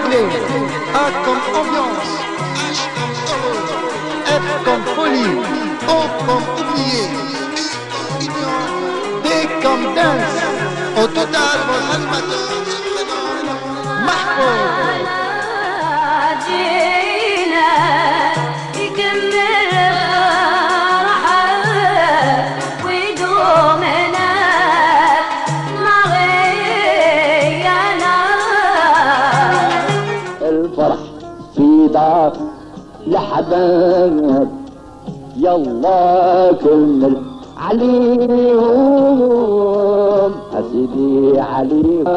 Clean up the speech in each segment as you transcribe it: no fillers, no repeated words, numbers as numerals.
anglais, A comme ambiance, H comme heureux, F comme folie, O comme oublié, U comme union, D comme dance. Au total, votre animateur se prénomme Mahfouz. الفرح في دار لحباب يلا كمل عليهم أسيدي عليهم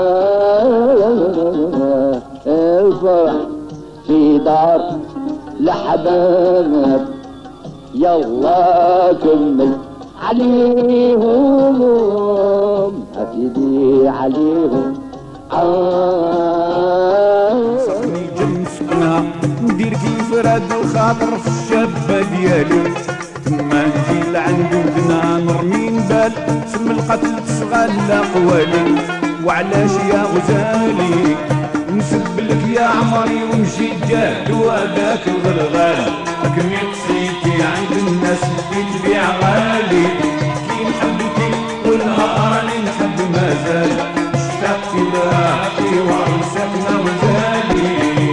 الفرح في دار لحباب يلا كمل عليهم أسيدي عليهم صحني جنسنا ندير كيف راد الخاطر في الشابة ديالي ثم نجي لعند ودنا نرمي نبال سم القتل تشغل قوالي وعلاش يا غزالي نسب لك يا عمري ونمشي جاد وهذاك الغلغال لكن قصيتي عند الناس اللي تبيع غالي كي نحبك والنهار اللي نحب مازال اشتقت لك وعرسكنا وزالي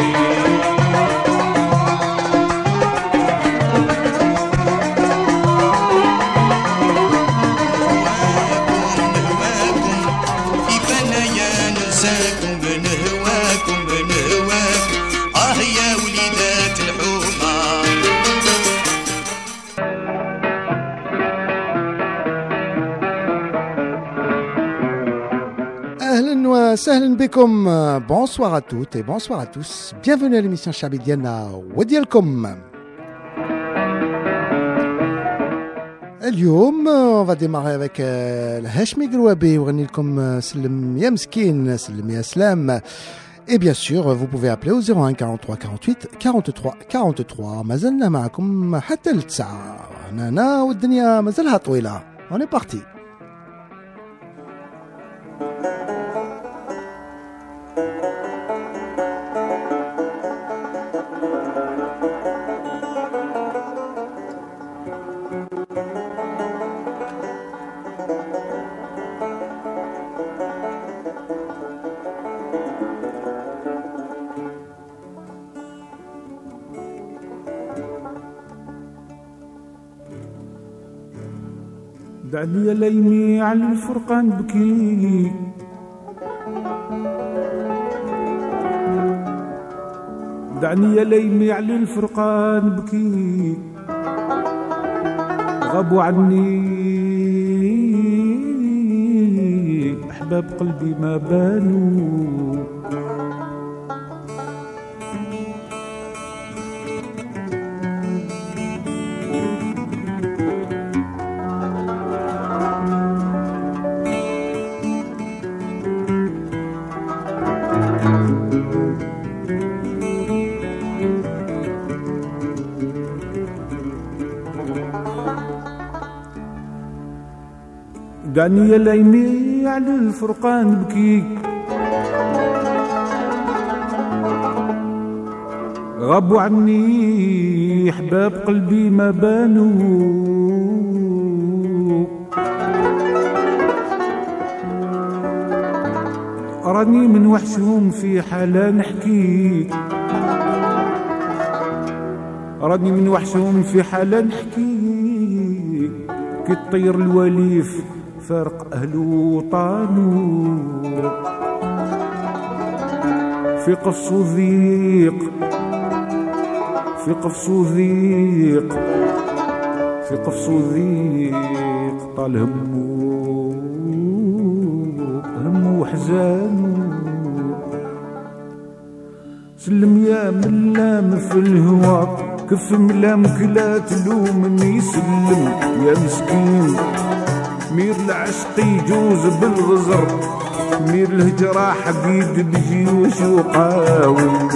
Salam bikum, bonsoir à toutes et bonsoir à tous. Bienvenue à l'émission Chabidiana Wadielkom. اليوم on va démarrer avec الهاشمي قروابي وغني لكم سلم يا مسكين سلم يا سلام. Et bien sûr, vous pouvez appeler au 01 43 48 43 43. ما زلنا معكم حتى الساعة. أنا والدنيا ما زالها طويلة. On est parti. دعني ليمي على الفرقان بكي دعني ليمي على الفرقان بكي غابوا عني أحباب قلبي ما بانوا دعني ليمي على الفرقان بكي غابوا عني احباب قلبي ما بانوا راني من وحشهم في حالة نحكي راني من وحشهم في حالة نحكي كي الطير الوليف فارق أهله وطانو في قفص ضيق في قفص ضيق في قفص ضيق طال همه وحزانو سلم يا ملام في الهوى كف ملامك لا تلومني سلم يا مسكين مير العشق يجوز بالغزر مير الهجرة حقيد بجيوش وقاوم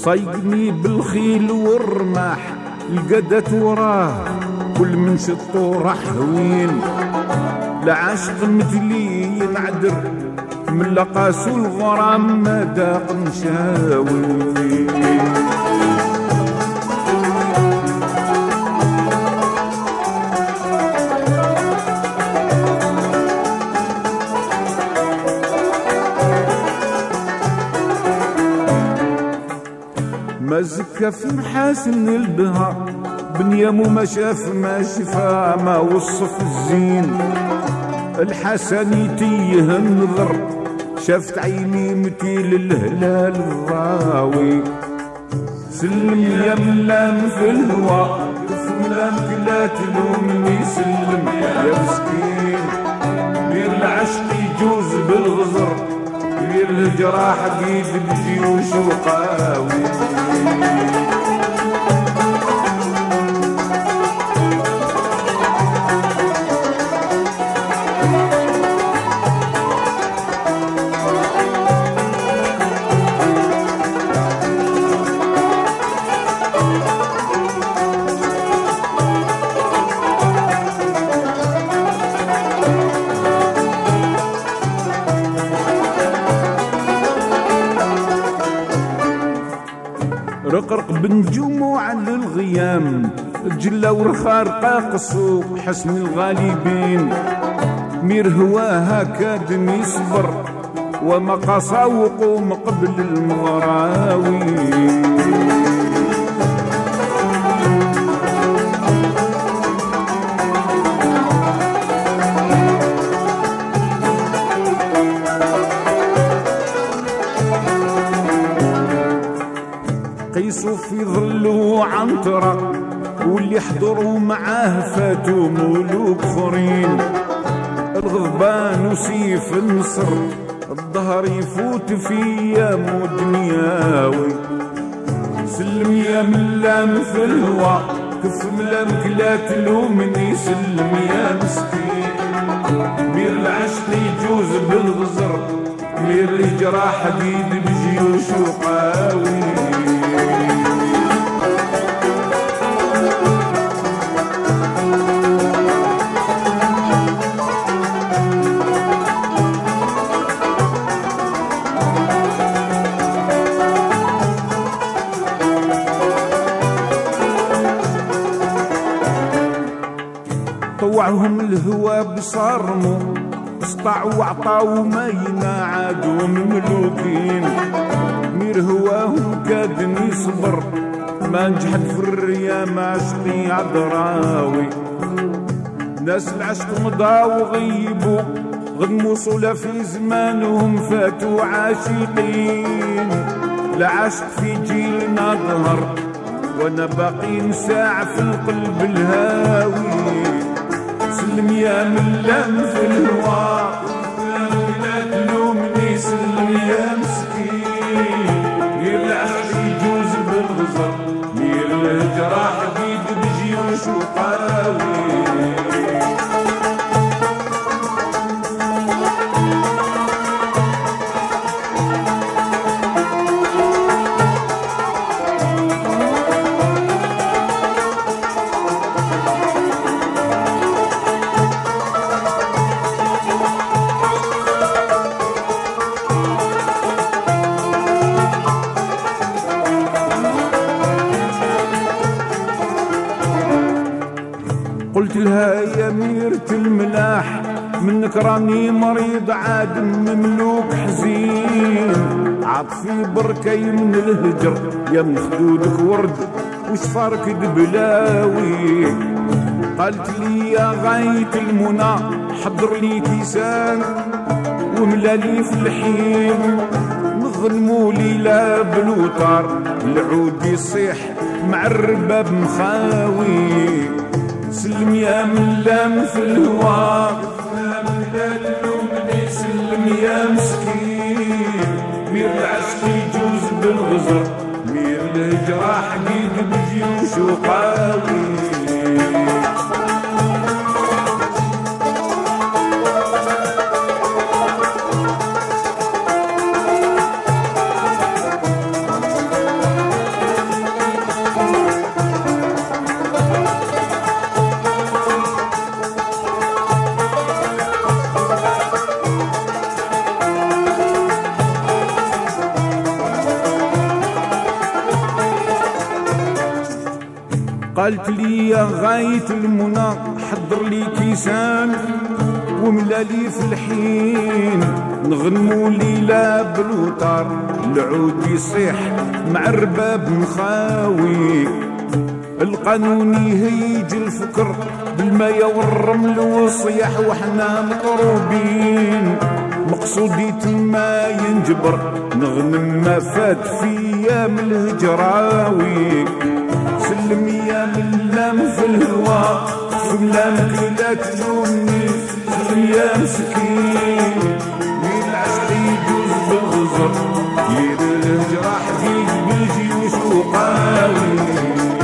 صيدني بالخيل والرماح القدت وراه كل من شطو راح هوين لعاشق مثلي ينعدر من لقاس الغرام ما داق مشاوي ما زكى في محاسن البهار بنيامو ما شاف ما شفا ما وصف الزين الحسن يتيه النظر شافت عيني مثيل الهلال الراوي سلم يا ملام في الهوى كف ملامك لا تلومني سلم يا مسكين غير العشق يجوز بالغزر غير الجراح قيد بجيوش وقاوي رقرق بنجوم على الغيام جلا ورخار قاقصو حسن الغالبين مير هواها كاد يصبر وما قصاوق مقبل المغراوي قيسوا في ظلوا عنترة واللي حضروا معاه فاتوا ملوك اخرين الغضبان وسيف النصر الظهر يفوت في ايام دنياوي سلم يا ملام في الهوى كف ملامك لا تلومني سلم يا مسكين مير العشق يجوز بالغزر مير الجراح قيد بجيوش وقاوي طوعهم الهوى بصرمو اسطعوا وعطاو ما ينعادوا مملوكين مير هواهم كاد يصبر ما نجحد في الريا ما عشقي عذراوي ناس العشق مضاو وغيبوا غد موصولة في زمانهم فاتوا عاشقين لا عشق في جيلنا ظهر وانا باقي ساعة في القلب الهاوي سلم يا ملام في الهوى لا تلومني سلم يا مسكين غير العشق يجوز بالغزر غير الجراح قيد بجيوش وقاوي قلت لها يا ميرة الملاح منك راني مريض عاد مملوك حزين عطفي بركي من الهجر يا من خدودك ورد وشفارك دبلاوي قالت لي يا غاية المنى حضر لي كيسان وملالي في الحين نظلموا ليلة بالوتار العود يصيح مع الرباب مخاوي سلم يا ملام في الهوى لا تلومني سلم يا مسكين مير العشق يجوز بالغزر مير الجراح قيد بجيوش وقاوي قالت لي يا غاية المنى حضر لي كيسان وملالي في الحين نغنمو ليلة بالوتار العود يصيح مع الرباب مخاوي القانون يهيج الفكر بالماء والرمل والصياح وحنا مطروبين مقصودي تما ينجبر نغنم ما فات في ايام الهجراوي سلم يا ملام في الهوى في ملامك لا تلومني سلم يا مسكين من العشق يجوز بالغزر يدير الجراح فيك بالجيوش وقاوي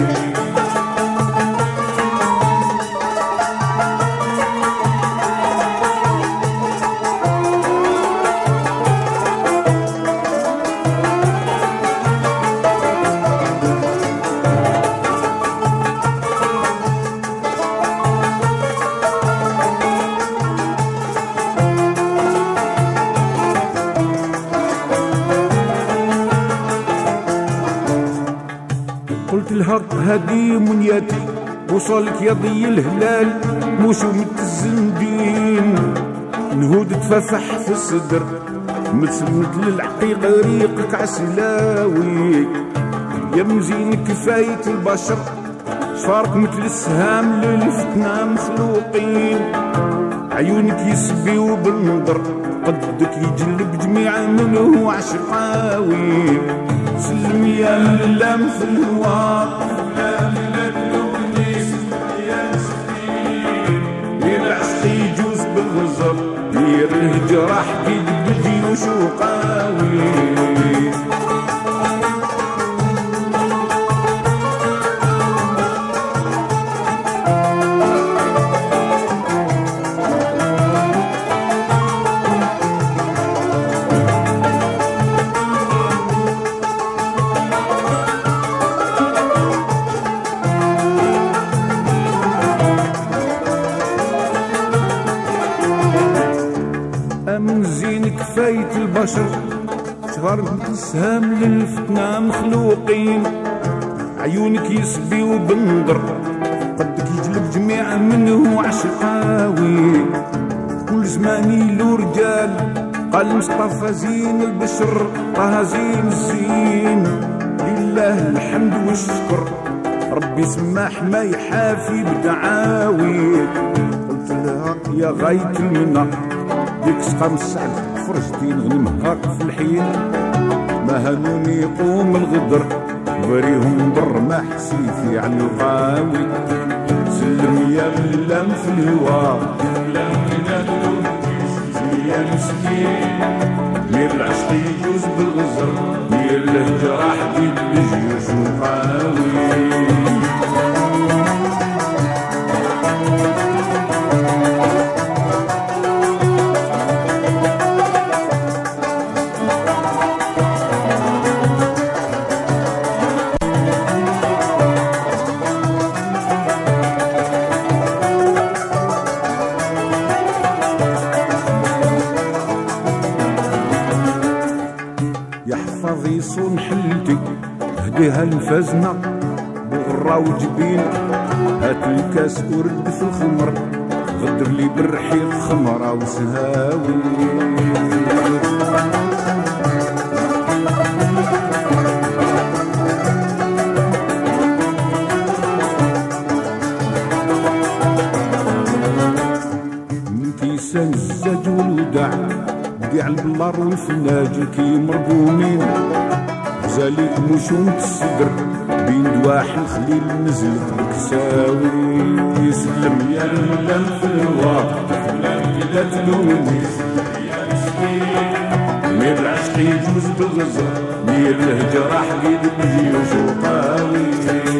هدي منيتي وصلك يا ضي الهلال موشومة الزندين نهود تفافح في الصدر متسمد للعقيق ريقك عسلاوي يا مزين كفاية البشر شفارك مثل السهام للفتنة مخلوقين عيونك يسبيو بالنظر قدك يجلب جميع منه عشقاوي سلم يا ملام في الهواء يجوز بالغزر دير الهجراح كيد بالجيوش وقاوي كفاية البشر شغار مثل السهام للفتنة مخلوقين عيونك يسبيو بنظر قدك يجلب جميع منه عشقاوي كل زماني له رجال قال مصطفى زين البشر طه زين الزين لله الحمد والشكر ربي سماح ما يحافي بدعاوي قلت لها يا غاية المنى ديك سقام السعد فرجتي نغنم هاك في الحين ما هنوني يقوم الغدر بريهم ضر ما حسيتي على القاوي سلم يا ملام في الهوا سلم يا مسكين مير العشق يجوز بالغزر مير الهجراح جيد بالجيوش وقاوي صون حلتي هديها الفزنة بغرة وجبين هات الكاس ورد في الخمر غدر لي بالرحيق خمرة وسهاوي من كيسان الزاج والوداع قاع البلار والفلاج كي مرقومين غزالي مشومة الصدر بين دواح الخليل نزلت بكساوي يسلم يا ملام في الهوا لا تلومني مير العشق يجوز بالغزر مير الهجراح قيد بالجيوش وقاوي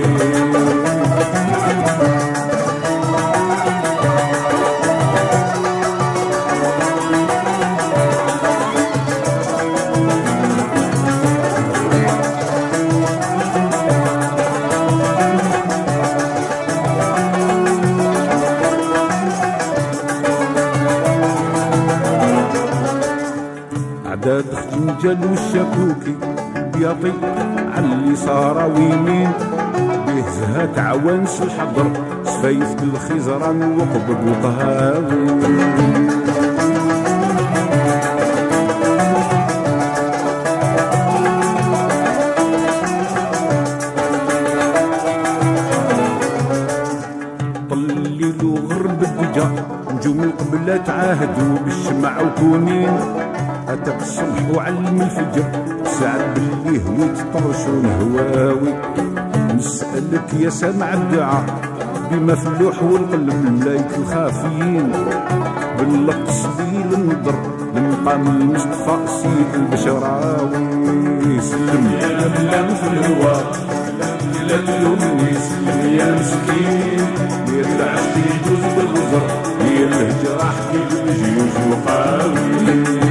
عداد خنجل والشكوكي بياطي على اللي صار ويمين به زهات عوانس الحضر سفايف الخزران وقبب وقهاوي طللوا غرب الدجا نجوم القبلات عاهدوا بالشمع وكونين أتاك الصبح وعلم الفجر ساعة بالليه ويتطرشوا الهواوي نسألك يا سامع الدعاء بما في اللوح والقلب الملايك الخافيين باللقص بيل النضر لمقام المصطفى سيد البشراوي سلم يا بلام في الهواء لا تلومني سلم يا مسكين يا العشق يجوز بالغزر يا الهجر احكي بالجيوش وقاوي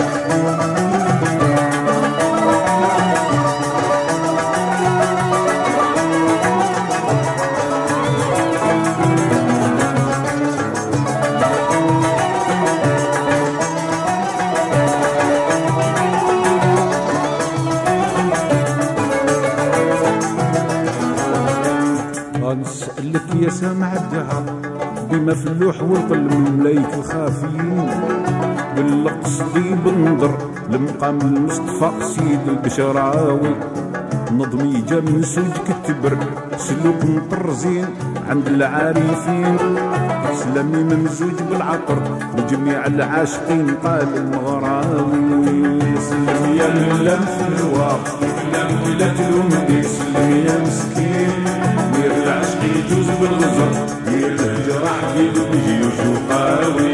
نسألك يا سامع الدعاء بما في اللوح والقلب الملايك الخافيين باللقص دي بنظر لمقام المصطفى سيد البشراوي نظمي جا من سلك التبر سلوك مطرزين عند العارفين سلامي ممزوج بالعطر لجميع العاشقين قال المغراوي سلم يا ملام في الهواء سلم لا تلومني سلم يا مسكين دير العشق يجوز بالغزر دير الهجر احكي بالجيوش وقاوي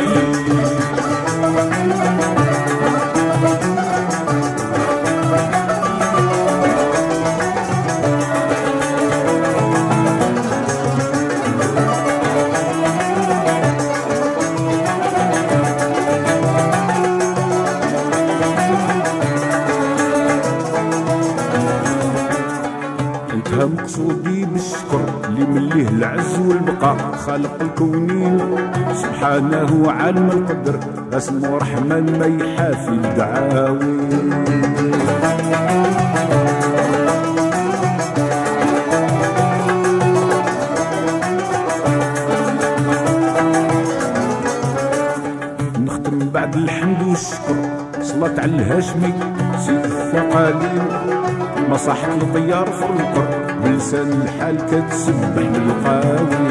مقصودي بالشكر اللي مليه العز والبقاء خالق الكونين سبحانه عالم القدر اسمه رحمن ما يحافي الدعاوي نختم بعد الحمد والشكر صلاة على الهاشمي سيد الثقالين مصاحة الطيار في القر بلسان الحال كتسبح بالقاوي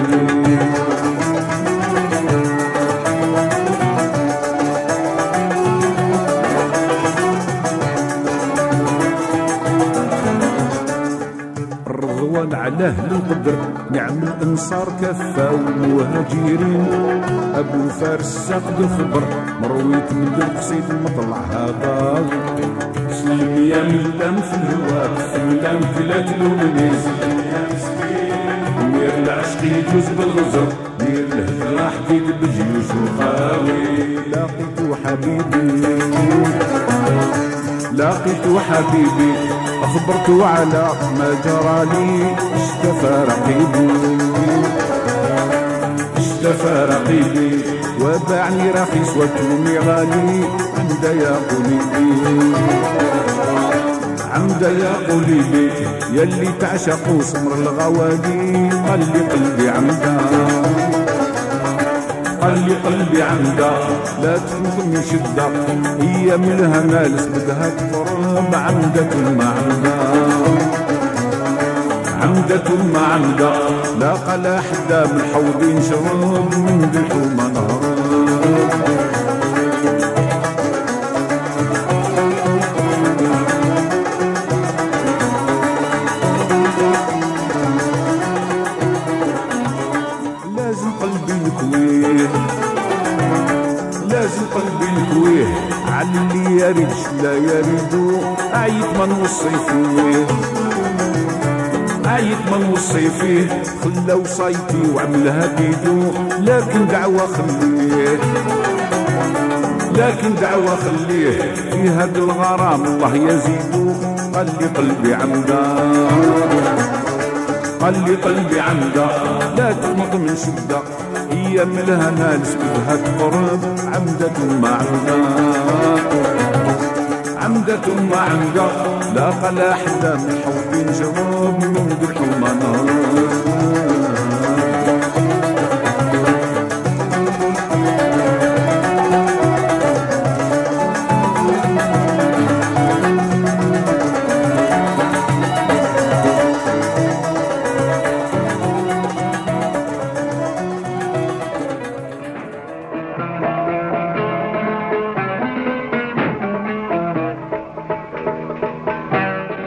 الرضوان على اهل القدر نعم الانصار كفا والمهاجرين ابو فارس ساقد الخبر مرويت من القصيد مطلع هذا سلم يا ملام في الهواء ملام لا تلومني سلم يا مسكين دير العشق يجوز بالغزر دير الهجر احكي بالجيوش وقاوي لاقيت حبيبي اخبرته على ما جرالي اشتفى رقيبي وباعني رخيص وتومي غالي عمدا يا قليبي يلي تعشقوا سمر الغوالي قال لي قلبي عمدا لا تفوت من شدة هي من الهمالس بدها تفرم عمدة ما عمدا لا قلا حدا من حوضين شرب من بالحومة نهر لازم قلبي نكويه على اللي يريدش لا يريدو عيط ما نوصي فيه خلا وصايتي وعملها بيدو لكن دعوة خليه في هاد الغرام الله يزيدو قال لي قلبي عمدا لا تقنط من شدة هي من الهمالس بدها تقرب عمدة ما عمدا لا قلا حدا من حوضين جرب من ذو الحمى نار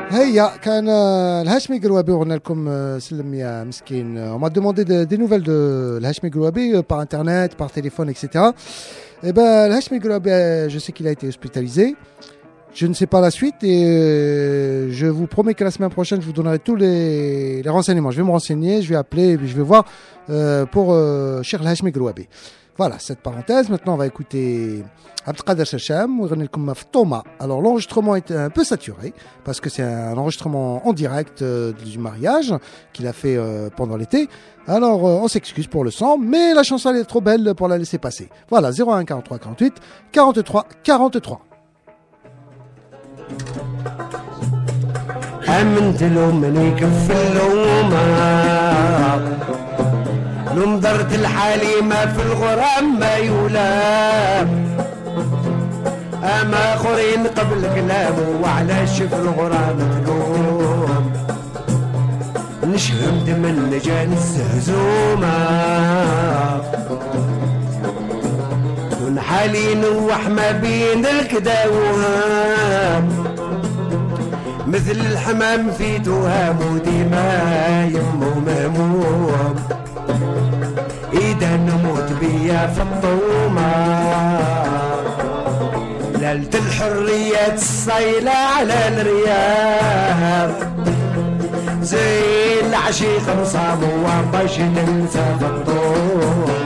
هيا كان الهاشمي قروابي وقلنا لكم سلم يا مسكين. On m'a demandé des nouvelles de الهاشمي قروابي par internet, par téléphone, etc. Et ben الهاشمي قروابي, je sais qu'il a été hospitalisé. Je ne sais pas la suite et je vous promets que la semaine prochaine, je vous donnerai tous les renseignements. Je vais me renseigner, je vais appeler et puis je vais voir pour Cheikh الهاشمي قروابي. Voilà, cette parenthèse. Maintenant, on va écouter Abdelkader Chacham, Ftoma. Alors, l'enregistrement est un peu saturé parce que c'est un enregistrement en direct du mariage qu'il a fait pendant l'été. Alors, on s'excuse pour le son, mais la chanson elle est trop belle pour la laisser passer. Voilà, 01 43 48 43 43. أمنت لهم من يكفلهم نمضرت الحليمة في الغرام ما يولام أما آخرين قبل كلامه وعلاش في الغرام تلوم نشهم دم النجان الزهزومة ونحالي نوح ما بين الكداوام مثل الحمام في توهام وديما يمو مهموم إذا نموت بيا في الطومة ليلة الحرية الصيلة على الرياض زي العشيق مصاب وباش تنسى في الطوم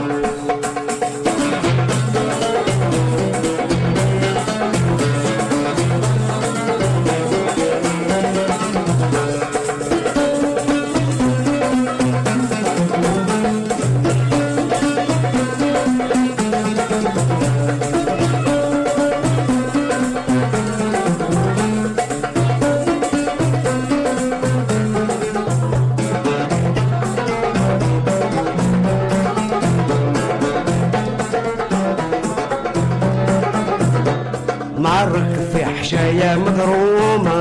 حشايا مضرومة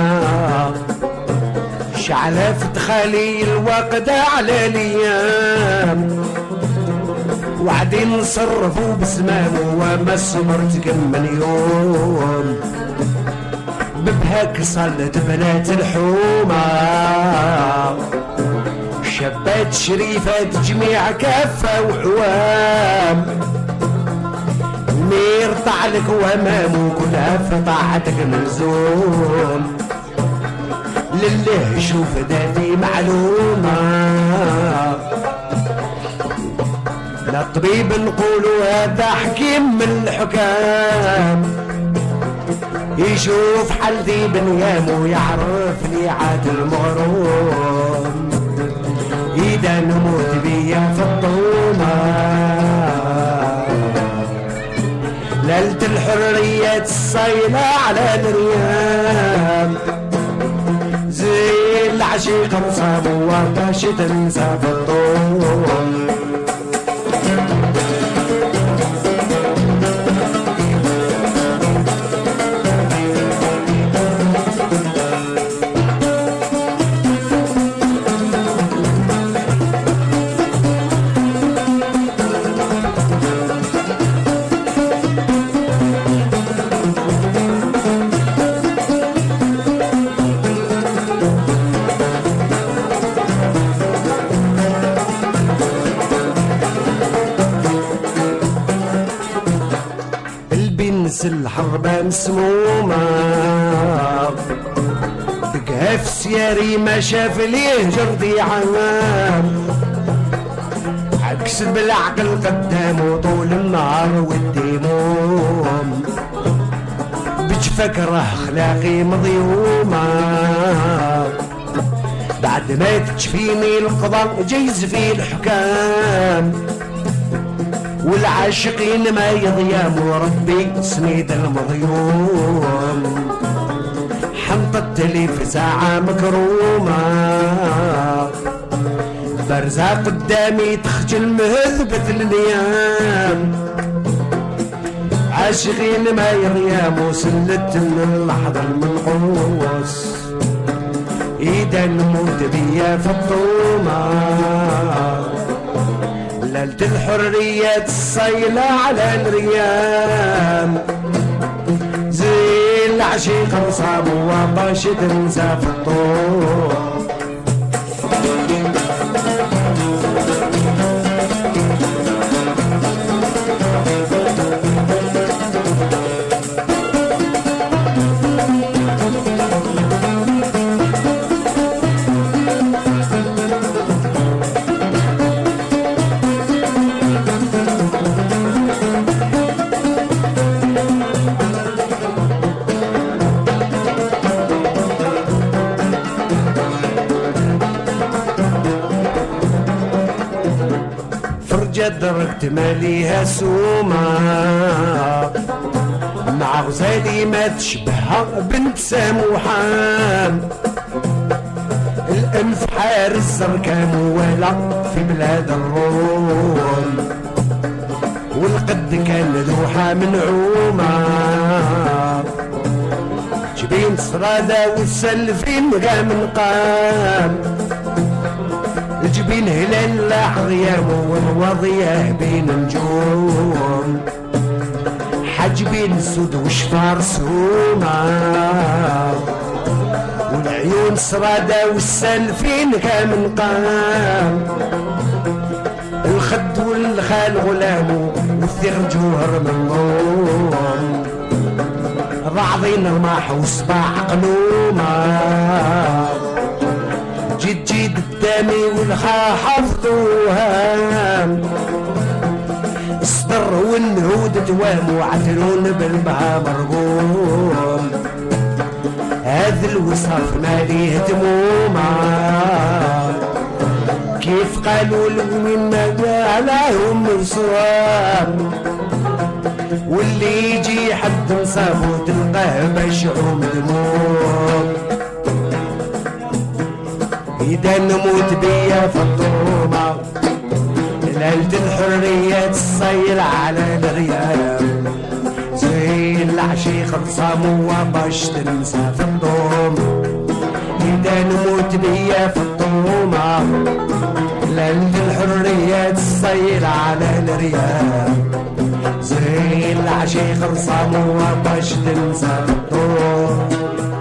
شعلة خالي الوقت على الايام وعدين نصرفوا بسمام وما صبرت كم من يوم ببهاك صلت بنات الحومة شابات شريفات جميع كافة وحوام مير طعلك وامام كلها في طاعتك ملزوم لله شوف ذاتي معلومة لا طبيب نقولوا هذا حكيم من الحكام يشوف حالتي بنيام ويعرفني عاد المغروم إذا نموت بيا في الطومة ليلة الحرية الصيلة على الريام زي العشيق مصاب وباش تنسى في الطوم الحربة مسمومة بقها في سياري ما شاف ليه جردي عام عكس بالعقل قدامه طول النهار والديموم بتفكره اخلاقي مضيومة بعد ما تشفيني القضاء جيز في الحكام والعاشقين ما يضيام وربي سنيد المضيوم حنطت لي في ساعة مكرومة برزة قدامي تخجل مهذبة النيام عاشقين ما يضيام وسلت من اللحظة المنقوص إذا نموت بيا في الطومة ليلة الحرية الصيلة على الريام زي العشيق صاب وباش تنسى في الطور. دركت ماليها سومة مع غزالي ما تشبهها بنت سموحان. الانف حارس زركان ولا في بلاد الروم، والقد كان ذوحة منعومة. جبين صرادة والسلفين قام قام، الجبين هلال لاحظ يا والوضيه بين نجوم. حجبين السود وشفار سومة، والعيون صرادة والسلفين كامن قام. الخد والخال غلامو والثغر جوهر من ضوم. ضعضين رماح وصباح قلومة، جيد الدامي والخا حفظوها. الصدر والنهود توام وعتلون بالبها مرقوم. هذا الوصاف ماليه تمومة، كيف قالوا لهم علىهم صواب. واللي يجي حد نصابو تلقاه مشعوم دموم. إذا نموت بيا في الظلمة ليلة الحرية تصير على الغياب. زي العشي خلصام وباش تنسى في الظلم. إذا نموت بيا في الظلمة ليلة الحرية تصير على الغياب. زي العشي خلصام وباش تنسى في الظلم.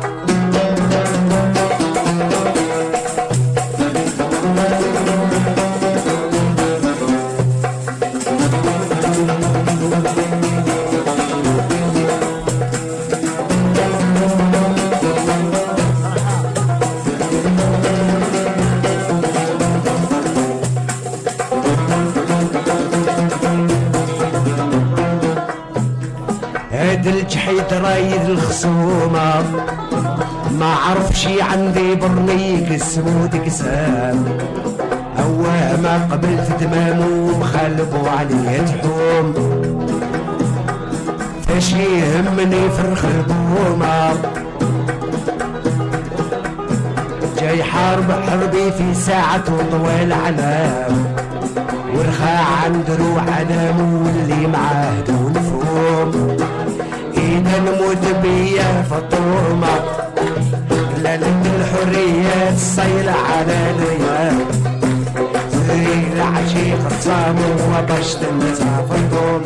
الجحيد رايد الخصومة، ما عرف شي عندي برنيك السمود كسام. هواه ما قبلت دمامو ومخلبو عليه تحوم. فاش يهمني فرخ البومة، جاي حارب حربي في ساعة وطوال علام. ورخا عند روح علام واللي معاه دون فوم. إذا نموت بيا فطومة ليلة الحرية تصير على الرياض. زي العشيق الصامو وباش تنسى فطوم.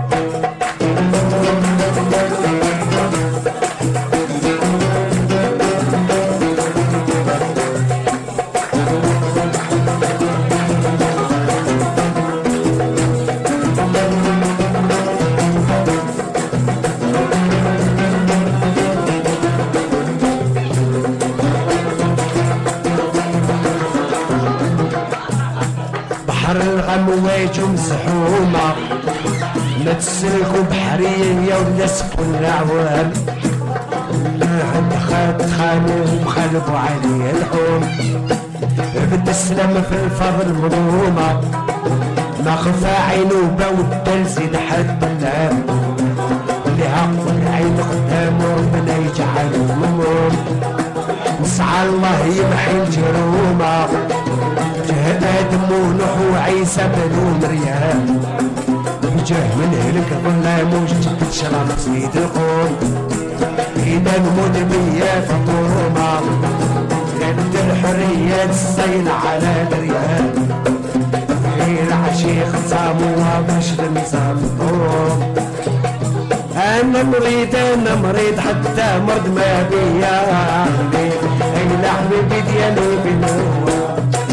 أمواج مسحومة ما تسلكوا بحرية ولا سكون العوام. حد خد خانوه وخلبوا عليه الحوم. بالتسلم في الفضل مظلومة، ما خفى عينه بود زيد حد اللام. اللي عقل العين قدامه ربنا يجعله مموم. نسعى الله يمحي الجرومة، آدم ونوح وعيسى بنو مريم. وجاه من هلك ظلام وجدت شرف سيد القوم. إذا نموت بيا فطومة ليلة الحرية تصيل على دريان. العشيق صاموها باش تنسى الظلم. أنا انا مريض حتى مرض ما بيا اي حبيبي ديالي بنوا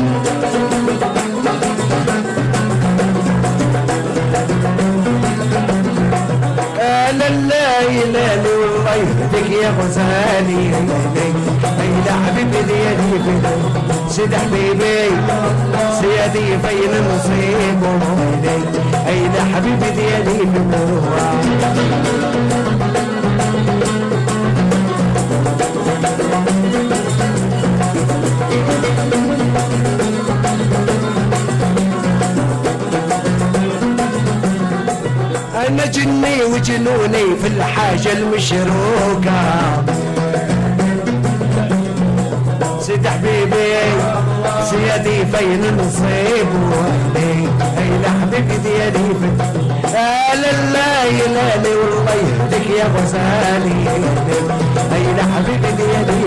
لا يلالي والله يهديك يا غزالي اي حبيبي ديالي بنوا سيد حبيبي سيدي فين نصيبه اي حبيبي ديالي بنوا أنا جني وجنوني في الحاجة المشروكة سيد حبيبي سيدي فين نصيبه أي حبيبي ديالي لا يلالي والله يهديك يا غزالي أي حبيبي ديالي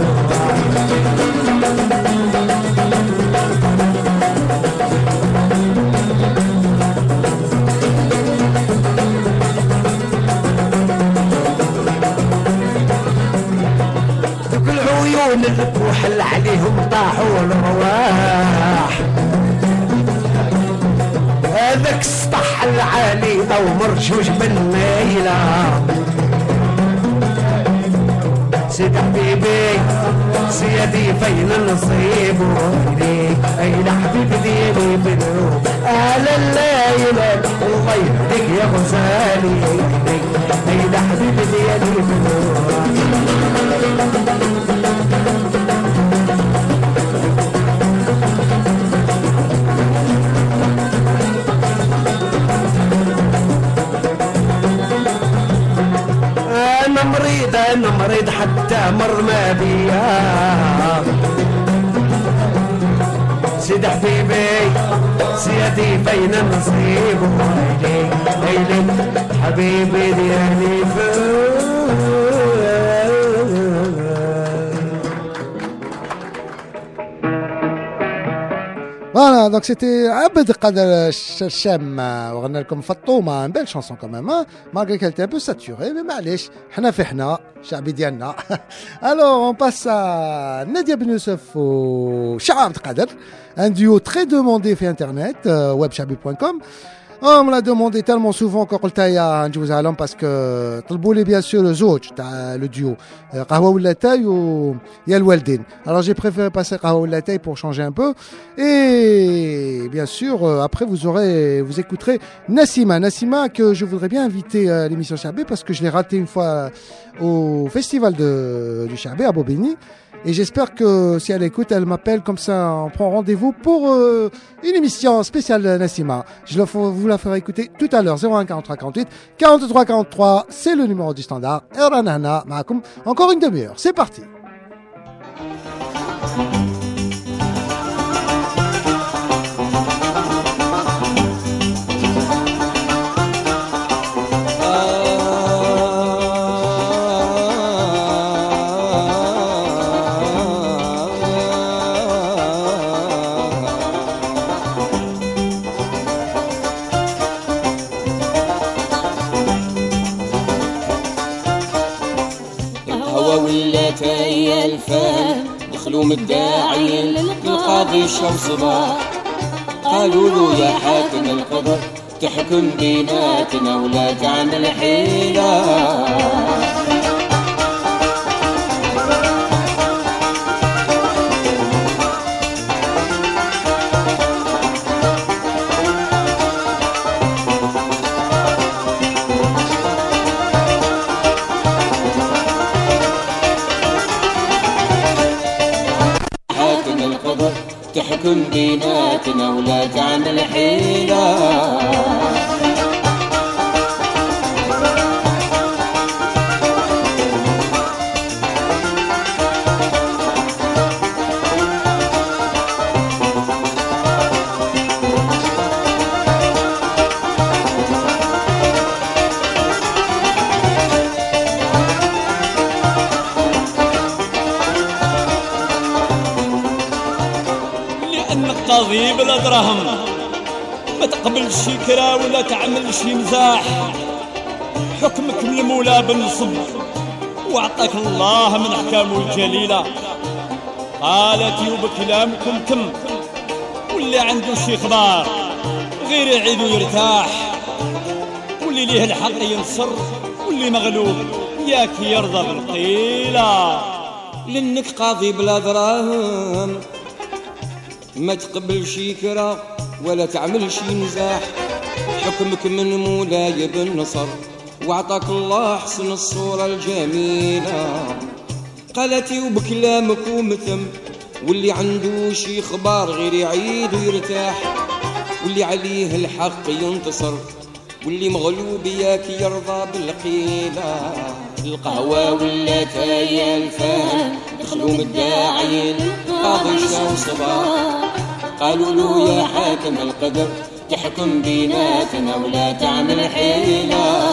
الكحل عليهم طاحوا الرواح هذاك السطح العالي او مرشوش بالنيلة سيد حبيبي سيدي فين نصيبه اي حبيبي ديالي بنو لا الله يهديك يا غزالي اي حبيبي ديالي بنو أنا مريض حتى مر ما بيا سيد حبيبي سيدي فين نصيبه ايلي حبيبي ديالي Voilà, donc c'était Abed Qader Shem, on a comme Fatouma, une belle chanson quand même, hein, malgré qu'elle était un peu saturée, mais معليش, حنا في حنا, شعبي ديالنا. Alors, on passe à Nadia Ben Youssef ou Abed Qader, un duo très demandé sur Internet, webchabi.com. On me l'a demandé tellement souvent quand je vous ai parce que طلبوا bien sûr le duo قهوة ولا تاي و يا الوالدين. Alors j'ai préféré passer قهوة ولا تاي pour changer un peu et bien sûr après vous écouterez Nassima que je voudrais bien inviter à l'émission Charbé parce que je l'ai raté une fois au festival du Charbé à Bobigny. Et j'espère que si elle écoute, elle m'appelle comme ça, on prend rendez-vous pour une émission spéciale Nassima. Vous la ferai écouter tout à l'heure, 01 43 48 43 43, c'est le numéro du standard. Eranana, Maakoum, encore une demi-heure, c'est parti. دخلوا مداعي للقاضي شمصباح قالوا له يا حاكم القدر تحكم بيناتنا ولا تعمل حيلة تحكم بيناتنا ولا تعمل حيلة قاضي بلا دراهم ما تقبلش كرا ولا تعمل شي مزاح حكمك من المولى بالنصب وعطاك الله من احكامه الجليله. قالت وبكلامكم تم واللي عنده شي خبار غير يعيد ويرتاح، واللي ليه الحق ينصر واللي مغلوب ياك يرضى بالقيله. لانك قاضي بلا دراهم ما تقبل شي كرا ولا تعمل شي نزاح، حكمك من مولاي بالنصر وعطاك الله حسن الصورة الجميلة. قالتي وبكلامك ومثم واللي عنده شي خبار غير يعيد ويرتاح، واللي عليه الحق ينتصر واللي مغلوب ياك يرضى بالقيلة. القهوة ولات هي الفان دخلوا مداعين قاضي شاو صباح، قالوا له يا حاكم القدر تحكم بيناتنا ولا تعمل حيلة.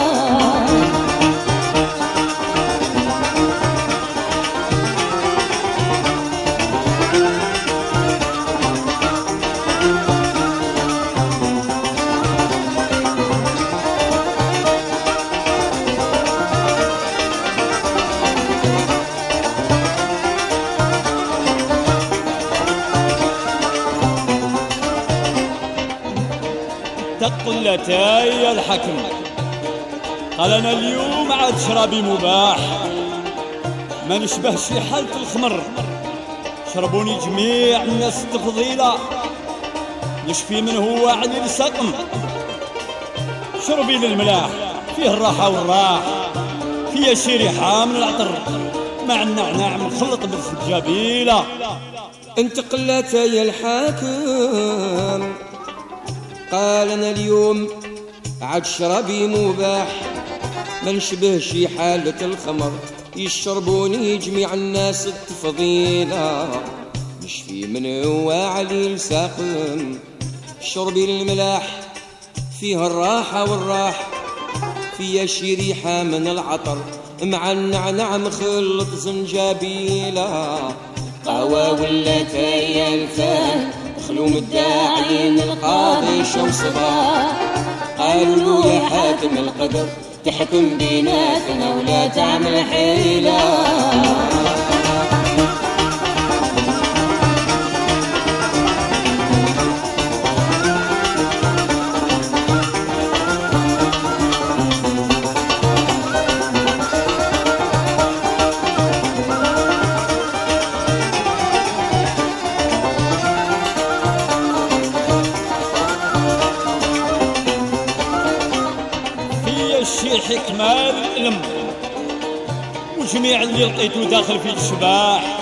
قلتاي الحكم قال انا اليوم عاد شرابي مباح، ما نشبهش حالة الخمر شربوني جميع الناس التفضيلة، نشفي من هو علي السقم شربي للملاح فيه الراحة والراح، فيه شي ريحة من العطر مع النعناع مخلط بالسجابيلة. انت قلتاي الحاكم قال انا اليوم عاد شرابي مباح، ما نشبهش حالة الخمر يشربوني جميع الناس التفضيلة، نشفي من هو علي الساقم شربي الملاح فيه الراحة والراح، فيها شي ريحة من العطر مع النعناع مخلط زنجابيلة. قهوة ولات هي الفان دخلوا مداعين القاضي شو صباح، قالوا له يا حاكم القدر تحكم بيناتنا ولا تعمل حيلة. حكمة العلم وجميع اللي لقيتو داخل في الشباح،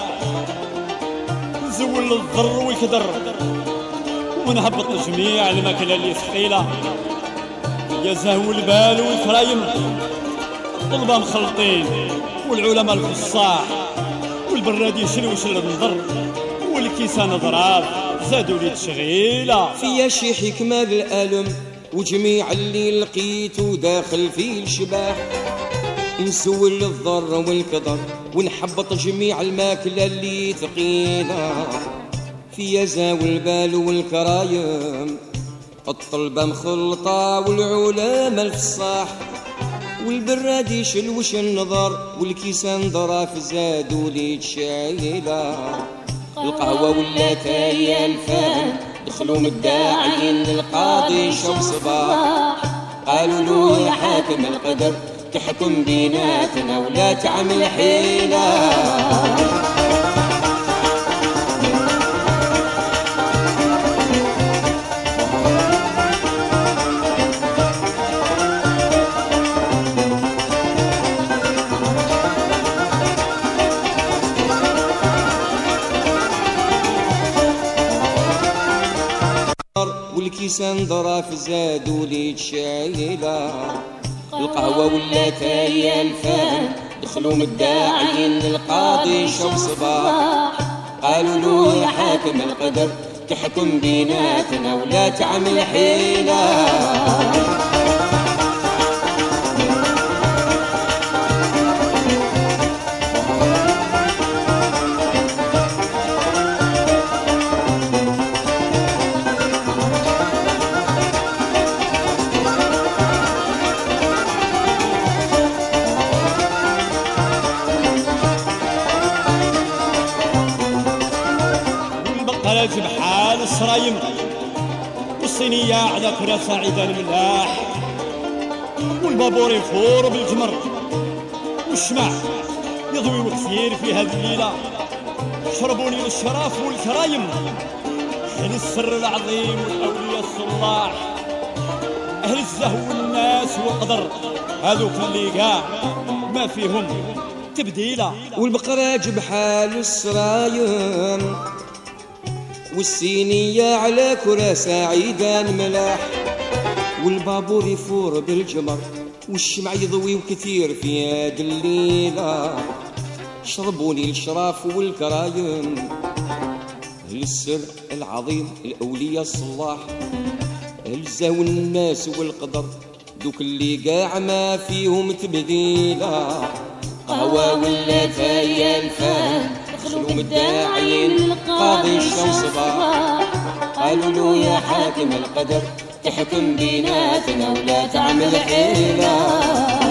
نزول الضر والكدر ونهبط جميع الماكلة اللي ثقيلة، يا زهو البال والكرايم طلبة مخلطين والعلماء الفصاح والبرادي يشلوش النظر والكيسان ضراب زادوا لي تشغيلة. فيها شي حكمة الألم وجميع اللي لقيتو داخل في الشباح، نسول الضر والكدر ونحبط جميع الماكلة اللي ثقيلة، فيها زاو البال والكرايم الطلبة مخلطة والعلماء الفصاح والبراد يشلوش النظر والكيسان ضراف زادوا لي تشعيلة. القهوة ولات هي الفان دخلوا مداعين للقاضي شو صباح، قالوا له يا حاكم القدر تحكم بيناتنا ولا تعمل حيلة. والكيسان ضراف زادوا لي تشعيلة. القهوة ولات هي الفان دخلوا مداعين للقاضي شو صباح، قالوا له يا حاكم القدر تحكم بيناتنا ولا تعمل حيلة. والبقرة بحال السرايم والصينية على كراسة عيدان الملاح والبابور يفور بالجمر والشمع يضوي وكثير في هذه الليلة. شربوني الشراف والكرايم أهل السر العظيم والأولياء الصلاح أهل الزهو والناس والقدر هذوك اللي قاع ما فيهم تبديلة. والبقراج بحال السرايم والسينية على كراسة عيدان ملاح والبابور يفور بالجمر والشمع يضوي وكثير في هاد الليلة. شربوني الشراف والكرايم أهل السر العظيم الأولياء الصلاح أهل الزهو الناس والقدر دوك اللي قاع ما فيهم تبديلة. قهوة ولا تايا الفان دخلوا مداعين القاضي الشمس صباح قالوا له يا حاكم القدر تحكم بيناتنا ولا تعمل حيلة.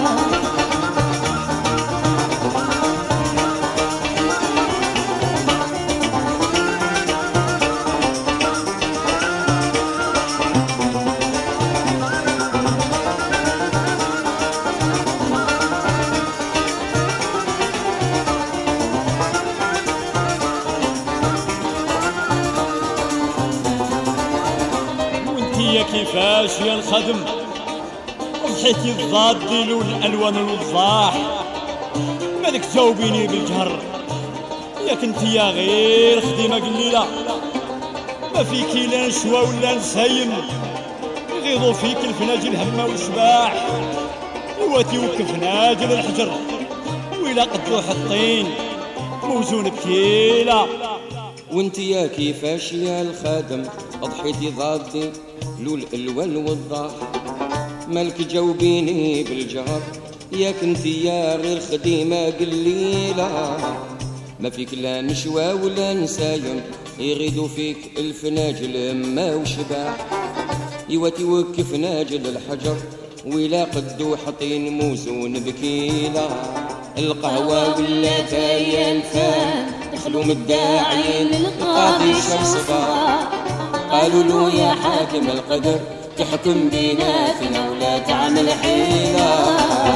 كيفاش يا الخدم ضحيتي الضادي والالوان الوضاح مالك جاوبيني بالجهر ياك انتي يا غير خديمه قليله ما فيكي لا نشوى ولا نسايم يغيضوا فيك الفناجل همه والشباح يواتي وكفناجل الحجر ويلا قدو حطين موزون بكيله. وانتي يا كيفاش يا الخادم ضحيتي ضادي لول الالوان والضاح مالك جاوبيني بالجهر ياك انتي يا غير خديمه قليله ما فيك لا نشوى ولا نسايم يغيدوا فيك الفناجل ما وشباح يواتي وكف ناجل الحجر ولا قدو حطين موزون بكيله. القهوه ولا تايا الفان دخلوا مداعين القاضي الشمس صباح قالوا له يا حاكم القدر تحكم بيناتنا ولا تعمل حيلة.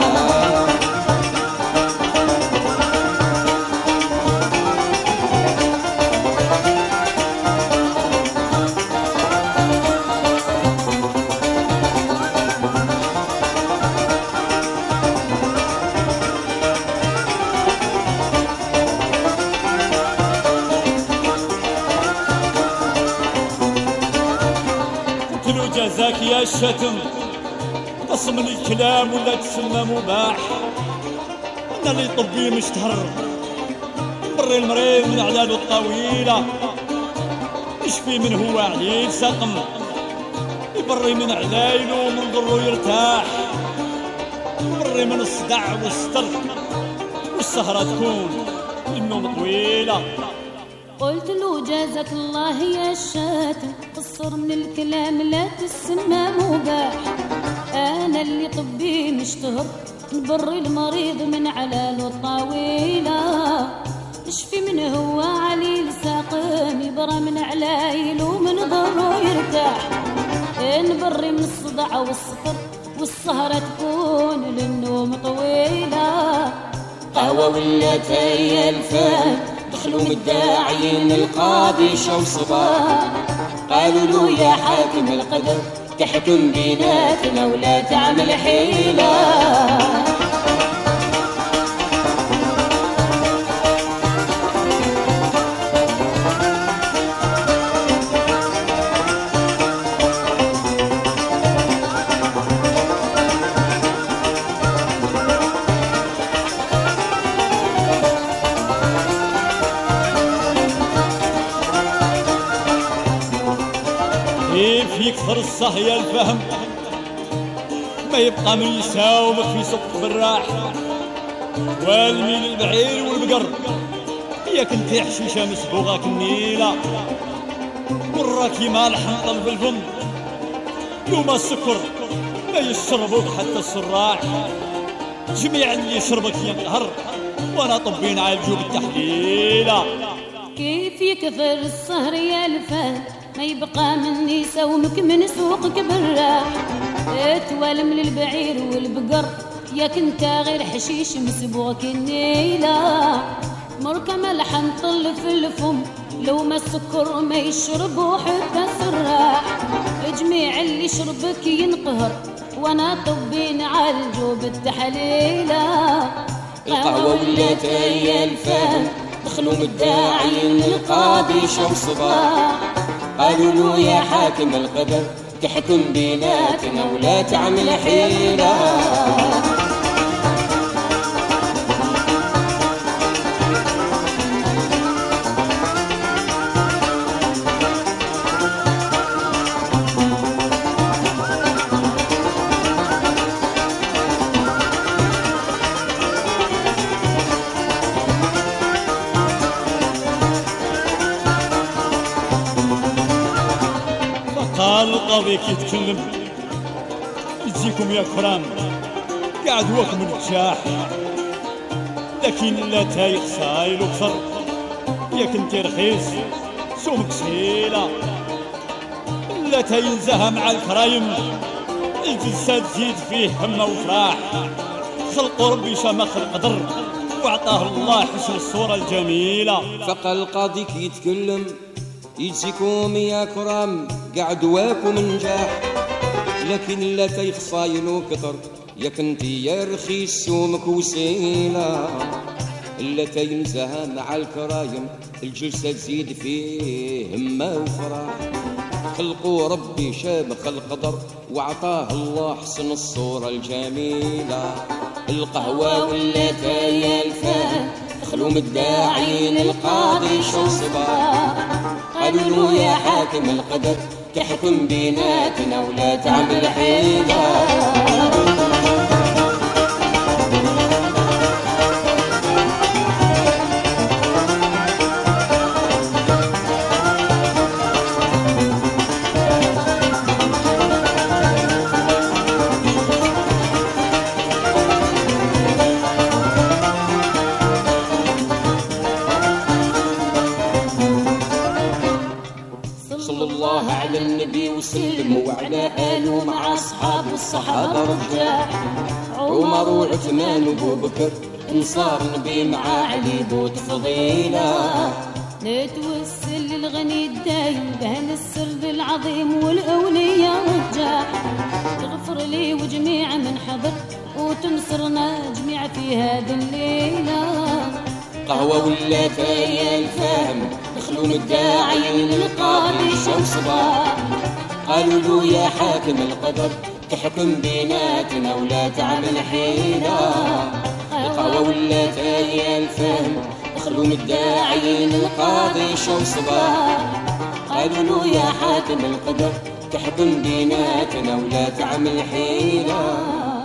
جزاك يا الشتم تصم الكلام ولا تسمى مباح انا اللي طبي مشتهر بري المريض من اعلاله الطويله يشفي من هو عليل سقم يبري من علايله من ضره يرتاح يبري من الصداع والستر والسهره تكون النوم طويله. قلت له جازك الله يا الشاتم قصر من الكلام لا تسمى مباح انا اللي طبي مشتهر نبر المريض من علاله الطويله اشفي من هو عليل ساقم يبرى من علايل ومن ضره يرتاح نبري من الصداع والسكر والسهره تكون للنوم طويله. قهوه ولا تايا الفان دخلوا مداعين القاضي شمس صباح قالوا له يا حاكم القدر تحكم بيناتنا ولا تعمل حيلة. يكثر الصهيا الفهم ما يبقى من يساومك في سوق براح والميل البعير والبقر ياك انت حشيشه مسبوغه كنيله وراكي مالح نطل في الفم يوم السكر ما يشربوك حتى السراح جميع اللي يشربك ينقهر وانا طبين عالجو بالتحليله. كيف يكثر السهر يا الفهد ما يبقى من يساومك من سوقك بالراح توالم للبعير والبقر يا كنت غير حشيش مسبوك النيلة مركة ملح نطل في الفم لو ما السكر ما يشربوا حتى السراح جميع اللي يشربك ينقهر وانا طبين عالجو بالتحليلة القهوة ولات هي الفهم دخلوا مداعين القاضي شمس صباح قالوا له يا حاكم القدر تحكم بيناتنا ولا تعمل حيلة القاضي يتكلم يجيكم يا كرام قاعد وكم نجاح لكن لا تايخ سايل وكثر يا كنتي رخيص سومك سهيلة لا تينزها مع الكرايم الجلسة تزيد فيه همة وفراح خلق ربي شمخ القدر وعطاه الله حسن الصورة الجميلة فقال القاضي كي يتكلم يجيكم يا كرام قاعد واكم نجاح لكن لا تيخصاين كثر يا كنتي يا رخيص سومك وسيلة لا تينزها مع الكرايم الجلسة تزيد فيه همة وفراح خلقوا ربي شامخ القدر وعطاه الله حسن الصورة الجميلة القهوة ولات هي الفهم دخلوا مداعين القاضي شو صباح قالوا له يا حاكم القدر تحكم بيناتنا ولا تعمل حيلة على النبي وسلم وعلى آله مع أصحابه الصحابة رجاح عمر وعثمان وأبو بكر انصار نبي مع علي بوت فضيلة لا توسل للغني الدايم بهل السر العظيم والأولياء رجاح تغفر لي وجميع من حضر وتنصرنا جميع في هذه الليلة قهوة ولات هي الفهم دخلوا مداعين القاضي شو صباح قالوا له يا حاكم القدر تحكم بيناتنا ولا تعمل حيلة القهوة ولات هي الفهم دخلوا مداعين القاضي شو صباح قالوا له يا حاكم القدر تحكم بيناتنا ولا تعمل حيلة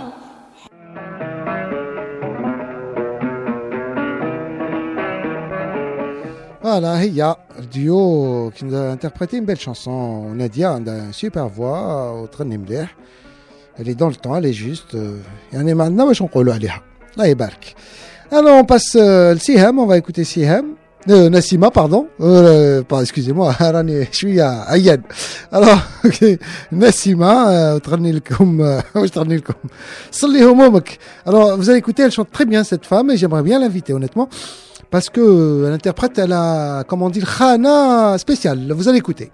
Voilà, Hiya, le duo qui nous a interprété une belle chanson. Nadia a une super voix, au train de elle est dans le temps, elle est juste. Et on est maintenant, je vais là, il barque. Alors, on passe le Siham, on va écouter Siham. Nassima, pardon. Excusez-moi, je suis à Ayad. Alors, Nassima, alors, vous allez écouter, elle chante très bien cette femme et j'aimerais bien l'inviter, honnêtement. Parce que l'interprète, elle a, comment on dit, khana spécial. Vous allez écouter.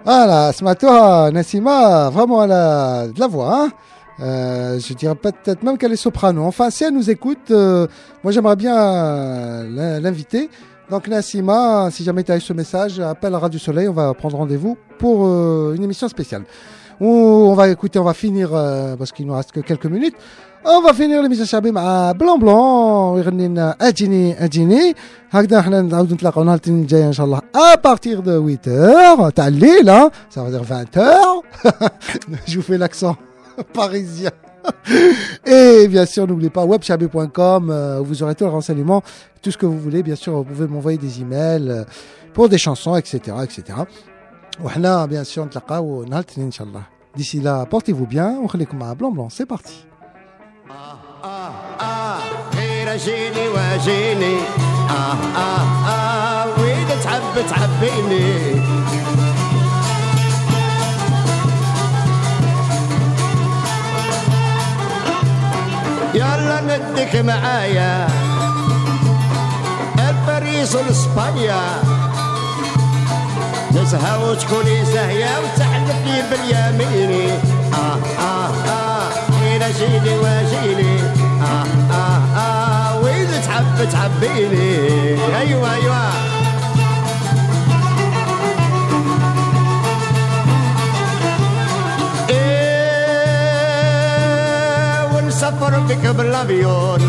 Voilà, سمعتوها نسيمة, vraiment elle a de la voix, hein. Je dirais peut-être même qu'elle est soprano. Enfin, si elle nous écoute, moi j'aimerais bien l'inviter. Donc Nassima, si jamais tu as eu ce message, appelle à Radio Soleil, on va prendre rendez-vous pour une émission spéciale. On va écouter, on va finir, parce qu'il nous reste que quelques minutes, on va finir l'émission شعبي مع بلان بلان ويغني لنا اجيني هكذا. احنا نعاودوا نتلاقاو نهار الاثنين الجاي ان شاء الله à partir de 8h تاع الليل, ça veut dire 20h. Je vous fais l'accent parisien. Et bien sûr, n'oubliez pas webchabi.com, vous aurez tous les renseignements, tout ce que vous voulez. Bien sûr, vous pouvez m'envoyer des emails pour des chansons, etc. وحنا bien sûr نتلاقاو نهار الاثنين ان شاء الله. D'ici là, portez-vous bien, ونخليكم مع بلان بلان. C'est parti. غير جيني واجيني وين تعبيني يلا ندك معايا الباريس لاسبانيا تزهى وتكوني زاهية وتحلفني باليميني غير جيني واجيني وين تعبيني ايوه ونسافر بك بالافيون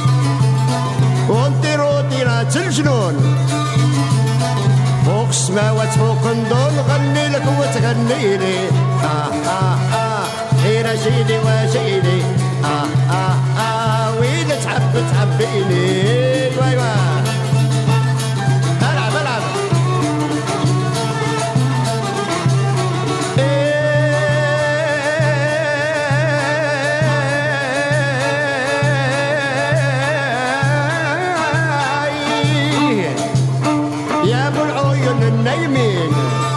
ونطيرو طيرات الجنون فوق السماوات فوق النور نغني لك وتغني لي غير جيني واجيني وين تعبيني ايوا العب يا ابو العيون النايمين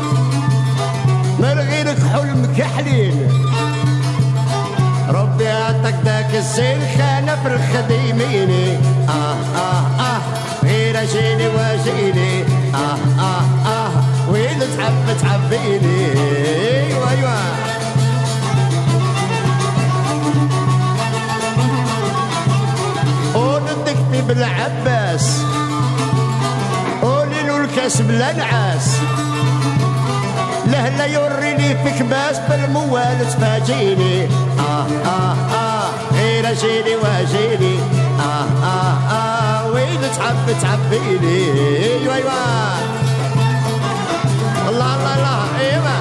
من غيرك حلم كحلين ربي عطاك داك الزين خانة في الخديميني غير جيني واجيني وين تعبيني ايوا وندكتي بالعباس قولي له الكاس بلا نعاس لهلا يوريني في كباس بالموال تفاجيني غير جيني واجيني وين تعبيني ايوا الله الله الله ايوا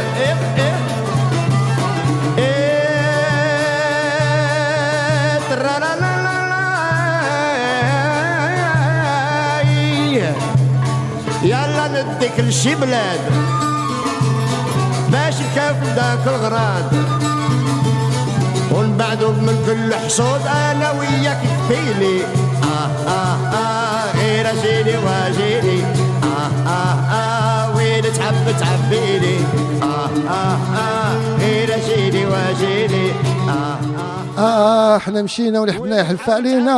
يلا نديك لشي بلاد باش نكافل داك الغراد ونبعدو من كل حصود انا وياك كفيلي غير جيني واجيني وين تعبيني غير جيني واجيني احنا مشينا واللي حبنا يحلف علينا.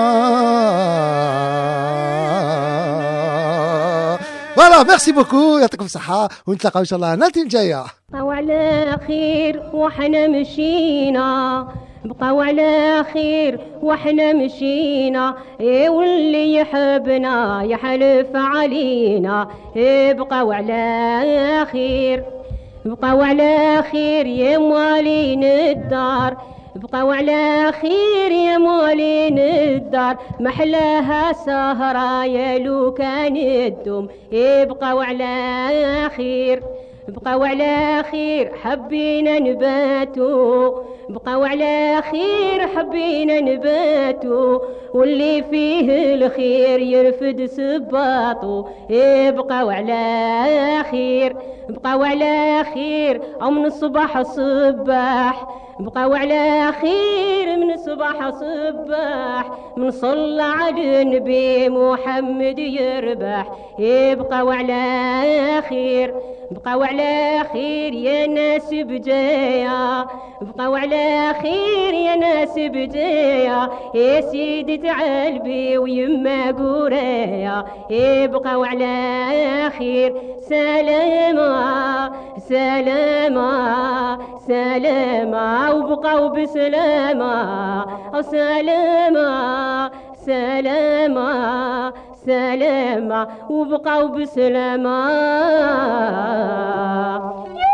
فوالا ميرسي بوكو, يعطيكم الصحة ونتلاقاو ان شاء الله النهار الجاية. بقاو على خير وحنا مشينا, بقاو على خير وحنا مشينا, واللي يحبنا يحلف علينا. بقاو على خير, بقاو على خير يا موالين الدار, بقاو على خير يا موالين الدار. محلاها سهرة يا لو كان الدم. بقاو على خير, بقاو على خير حبينا نباتو, بقاو على خير حبينا نباتو. واللي فيه الخير يرفد سباطو. بقاو على خير, بقاو على خير من الصباح صباح, بقاو على خير من الصباح صباح. من صلى على النبي محمد يربح. بقاو على خير, بقاو على خير يا ناس بجايا بقاو على خير يا ناس بجايا يا سيدي تعالبي ويما قوريا بقاو على خير سلامة سلامة سلامة وبقاو بسلامة سلامة سلامة سلامة وبقاو بسلامة